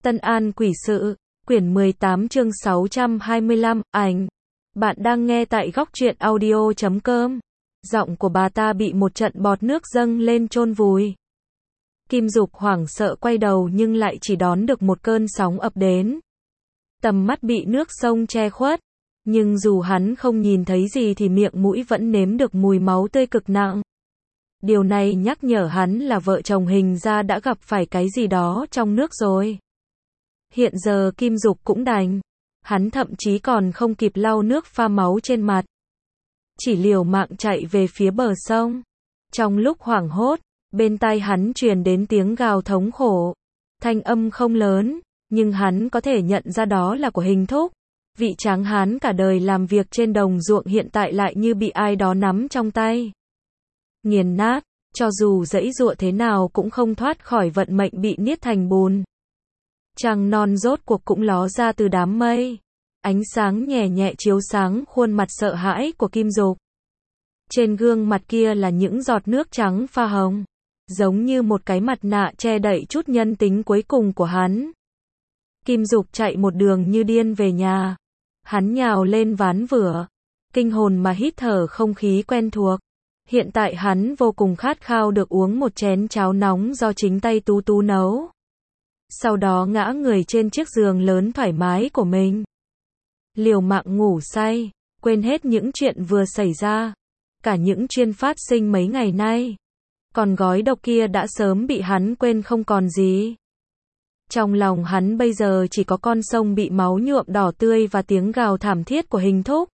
Tân An Quỷ Sự, quyển 18 chương 625, ảnh. Bạn đang nghe tại góc truyện audio.com. Giọng của bà ta bị một trận bọt nước dâng lên chôn vùi. Kim Dục hoảng sợ quay đầu nhưng lại chỉ đón được một cơn sóng ập đến. Tầm mắt bị nước sông che khuất, nhưng dù hắn không nhìn thấy gì thì miệng mũi vẫn nếm được mùi máu tươi cực nặng. Điều này nhắc nhở hắn là vợ chồng Hình ra đã gặp phải cái gì đó trong nước rồi. Hiện giờ Kim Dục cũng đành. Hắn thậm chí còn không kịp lau nước pha máu trên mặt. Chỉ liều mạng chạy về phía bờ sông. Trong lúc hoảng hốt, bên tai hắn truyền đến tiếng gào thống khổ. Thanh âm không lớn, nhưng hắn có thể nhận ra đó là của Hình thúc. Vị tráng hán cả đời làm việc trên đồng ruộng hiện tại lại như bị ai đó nắm trong tay. Nghiền nát, cho dù giãy giụa thế nào cũng không thoát khỏi vận mệnh bị niết thành bùn. Trăng non rốt cuộc cũng ló ra từ đám mây. Ánh sáng nhẹ nhẹ chiếu sáng khuôn mặt sợ hãi của Kim Dục. Trên gương mặt kia là những giọt nước trắng pha hồng, giống như một cái mặt nạ che đậy chút nhân tính cuối cùng của hắn. Kim Dục chạy một đường như điên về nhà. Hắn nhào lên ván vữa, kinh hồn mà hít thở không khí quen thuộc. Hiện tại hắn vô cùng khát khao được uống một chén cháo nóng do chính tay Tú Tú nấu. Sau đó ngã người trên chiếc giường lớn thoải mái của mình. Liều mạng ngủ say, quên hết những chuyện vừa xảy ra. Cả những chuyện phát sinh mấy ngày nay. Còn gói độc kia đã sớm bị hắn quên không còn gì. Trong lòng hắn bây giờ chỉ có con sông bị máu nhuộm đỏ tươi và tiếng gào thảm thiết của Hình thúc.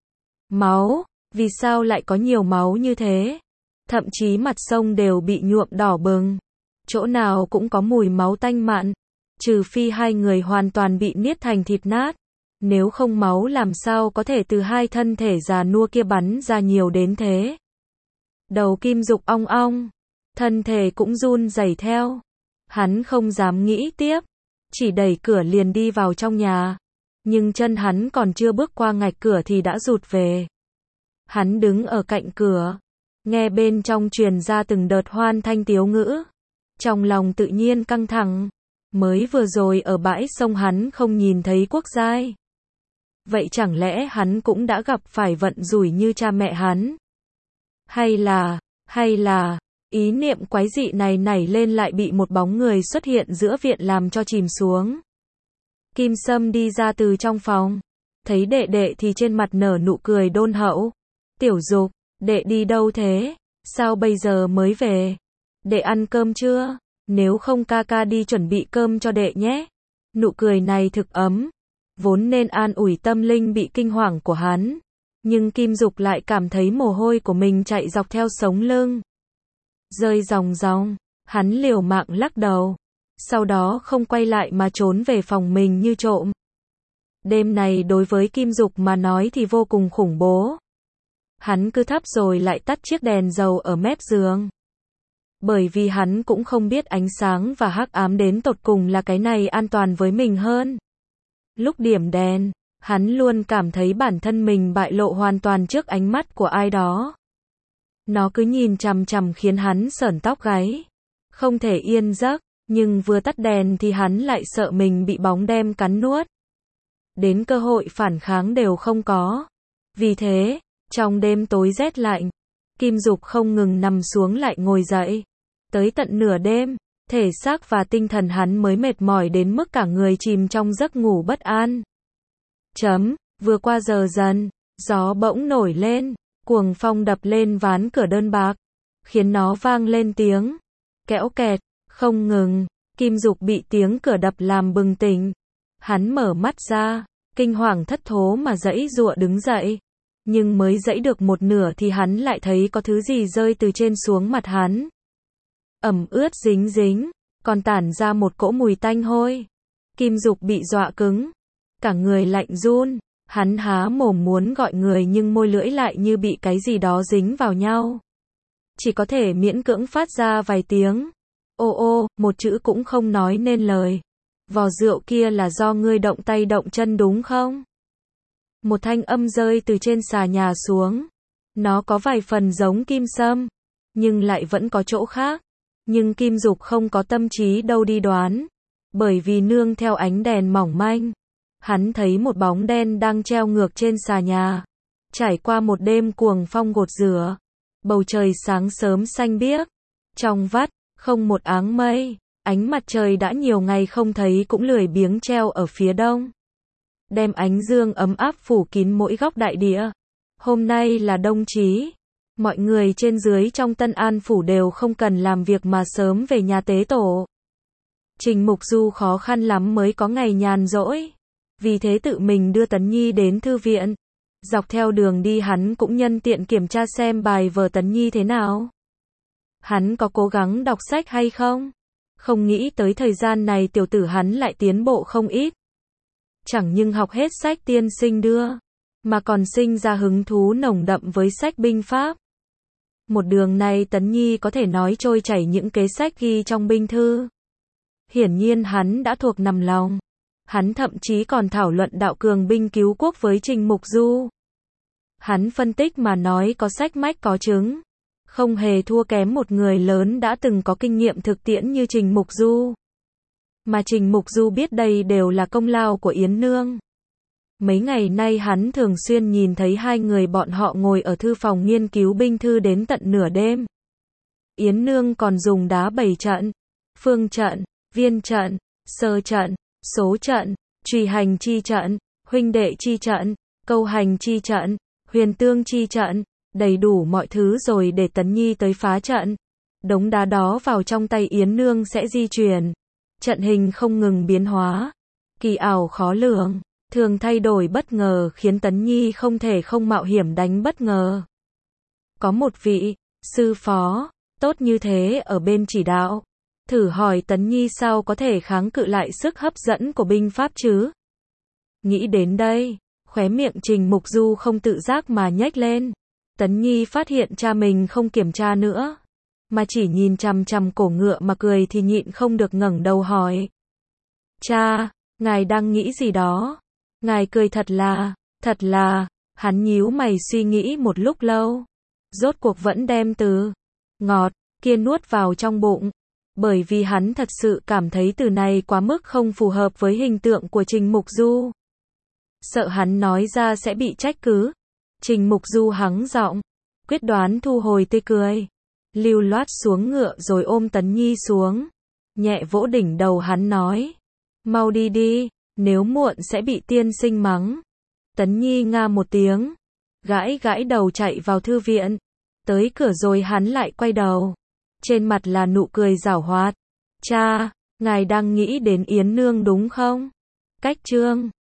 Máu, vì sao lại có nhiều máu như thế? Thậm chí mặt sông đều bị nhuộm đỏ bừng. Chỗ nào cũng có mùi máu tanh mặn. Trừ phi hai người hoàn toàn bị niết thành thịt nát. Nếu không máu làm sao có thể từ hai thân thể già nua kia bắn ra nhiều đến thế. Đầu Kim Dục ong ong. Thân thể cũng run rẩy theo. Hắn không dám nghĩ tiếp. Chỉ đẩy cửa liền đi vào trong nhà. Nhưng chân hắn còn chưa bước qua ngạch cửa thì đã rụt về. Hắn đứng ở cạnh cửa. Nghe bên trong truyền ra từng đợt hoan thanh tiếu ngữ. Trong lòng tự nhiên căng thẳng. Mới vừa rồi ở bãi sông hắn không nhìn thấy Quốc Giai. Vậy chẳng lẽ hắn cũng đã gặp phải vận rủi như cha mẹ hắn? Hay là, ý niệm quái dị này nảy lên lại bị một bóng người xuất hiện giữa viện làm cho chìm xuống. Kim Sâm đi ra từ trong phòng. Thấy đệ đệ thì trên mặt nở nụ cười đôn hậu. Tiểu Dục, đệ đi đâu thế? Sao bây giờ mới về? Đệ ăn cơm chưa? Nếu không ca ca đi chuẩn bị cơm cho đệ nhé. Nụ cười này thực ấm. Vốn nên an ủi tâm linh bị kinh hoàng của hắn. Nhưng Kim Dục lại cảm thấy mồ hôi của mình chạy dọc theo sống lưng. Rơi ròng ròng. Hắn liều mạng lắc đầu. Sau đó không quay lại mà trốn về phòng mình như trộm. Đêm này đối với Kim Dục mà nói thì vô cùng khủng bố. Hắn cứ thắp rồi lại tắt chiếc đèn dầu ở mép giường. Bởi vì hắn cũng không biết ánh sáng và hắc ám đến tột cùng là cái này an toàn với mình hơn. Lúc điểm đèn, hắn luôn cảm thấy bản thân mình bại lộ hoàn toàn trước ánh mắt của ai đó. Nó cứ nhìn chằm chằm khiến hắn sởn tóc gáy. Không thể yên giấc, nhưng vừa tắt đèn thì hắn lại sợ mình bị bóng đêm cắn nuốt. Đến cơ hội phản kháng đều không có. Vì thế, trong đêm tối rét lạnh, Kim Dục không ngừng nằm xuống lại ngồi dậy. Tới tận nửa đêm, thể xác và tinh thần hắn mới mệt mỏi đến mức cả người chìm trong giấc ngủ bất an. Vừa qua giờ dần, gió bỗng nổi lên, cuồng phong đập lên ván cửa đơn bạc, khiến nó vang lên tiếng kẽo kẹt, không ngừng. Kim Dục bị tiếng cửa đập làm bừng tỉnh. Hắn mở mắt ra, kinh hoàng thất thố mà giãy giụa đứng dậy. Nhưng mới giãy được một nửa thì hắn lại thấy có thứ gì rơi từ trên xuống mặt hắn. Ẩm ướt dính dính, còn tản ra một cỗ mùi tanh hôi. Kim Dục bị dọa cứng, cả người lạnh run. Hắn há mồm muốn gọi người nhưng môi lưỡi lại như bị cái gì đó dính vào nhau. Chỉ có thể miễn cưỡng phát ra vài tiếng. Ô, một chữ cũng không nói nên lời. Vò rượu kia là do ngươi động tay động chân đúng không? Một thanh âm rơi từ trên xà nhà xuống. Nó có vài phần giống Kim Sâm, nhưng lại vẫn có chỗ khác. Nhưng Kim Dục không có tâm trí đâu đi đoán. Bởi vì nương theo ánh đèn mỏng manh, hắn thấy một bóng đen đang treo ngược trên xà nhà. Trải qua một đêm cuồng phong gột rửa, bầu trời sáng sớm xanh biếc, trong vắt, không một áng mây, ánh mặt trời đã nhiều ngày không thấy cũng lười biếng treo ở phía đông, đem ánh dương ấm áp phủ kín mỗi góc đại địa. Hôm nay là đông chí, mọi người trên dưới trong Tân An phủ đều không cần làm việc mà sớm về nhà tế tổ. Trình Mục Du khó khăn lắm mới có ngày nhàn rỗi, vì thế tự mình đưa Tấn Nhi đến thư viện. Dọc theo đường đi hắn cũng nhân tiện kiểm tra xem bài vở Tấn Nhi thế nào. Hắn có cố gắng đọc sách hay không? Không nghĩ tới thời gian này tiểu tử hắn lại tiến bộ không ít. Chẳng nhưng học hết sách tiên sinh đưa, mà còn sinh ra hứng thú nồng đậm với sách binh pháp. Một đường này Tấn Nhi có thể nói trôi chảy những kế sách ghi trong binh thư. Hiển nhiên hắn đã thuộc nằm lòng. Hắn thậm chí còn thảo luận đạo cường binh cứu quốc với Trình Mục Du. Hắn phân tích mà nói có sách mách có chứng, không hề thua kém một người lớn đã từng có kinh nghiệm thực tiễn như Trình Mục Du. Mà Trình Mục Du biết đây đều là công lao của Yến Nương. Mấy ngày nay hắn thường xuyên nhìn thấy hai người bọn họ ngồi ở thư phòng nghiên cứu binh thư đến tận nửa đêm. Yến Nương còn dùng đá bày trận, phương trận, viên trận, sơ trận, số trận, truy hành chi trận, huynh đệ chi trận, câu hành chi trận, huyền tương chi trận, đầy đủ mọi thứ rồi để Tấn Nhi tới phá trận. Đống đá đó vào trong tay Yến Nương sẽ di chuyển. Trận hình không ngừng biến hóa, kỳ ảo khó lường, thường thay đổi bất ngờ khiến Tấn Nhi không thể không mạo hiểm đánh bất ngờ. Có một vị sư phó tốt như thế ở bên chỉ đạo, thử hỏi Tấn Nhi sao có thể kháng cự lại sức hấp dẫn của binh pháp chứ? Nghĩ đến đây, khóe miệng Trình Mục Du không tự giác mà nhếch lên. Tấn Nhi phát hiện cha mình không kiểm tra nữa, mà chỉ nhìn chằm chằm cổ ngựa mà cười thì nhịn không được ngẩng đầu hỏi. Cha, ngài đang nghĩ gì đó? Ngài cười thật là, hắn nhíu mày suy nghĩ một lúc lâu. Rốt cuộc vẫn đem từ ngọt kia nuốt vào trong bụng. Bởi vì hắn thật sự cảm thấy từ này quá mức không phù hợp với hình tượng của Trình Mục Du. Sợ hắn nói ra sẽ bị trách cứ. Trình Mục Du hắng giọng, quyết đoán thu hồi tươi cười. Lưu loát xuống ngựa rồi ôm Tấn Nhi xuống. Nhẹ vỗ đỉnh đầu hắn nói. Mau đi đi, nếu muộn sẽ bị tiên sinh mắng. Tấn Nhi nga một tiếng, gãi gãi đầu chạy vào thư viện. Tới cửa rồi hắn lại quay đầu. Trên mặt là nụ cười giảo hoạt. Cha, ngài đang nghĩ đến Yến Nương đúng không? Cách chương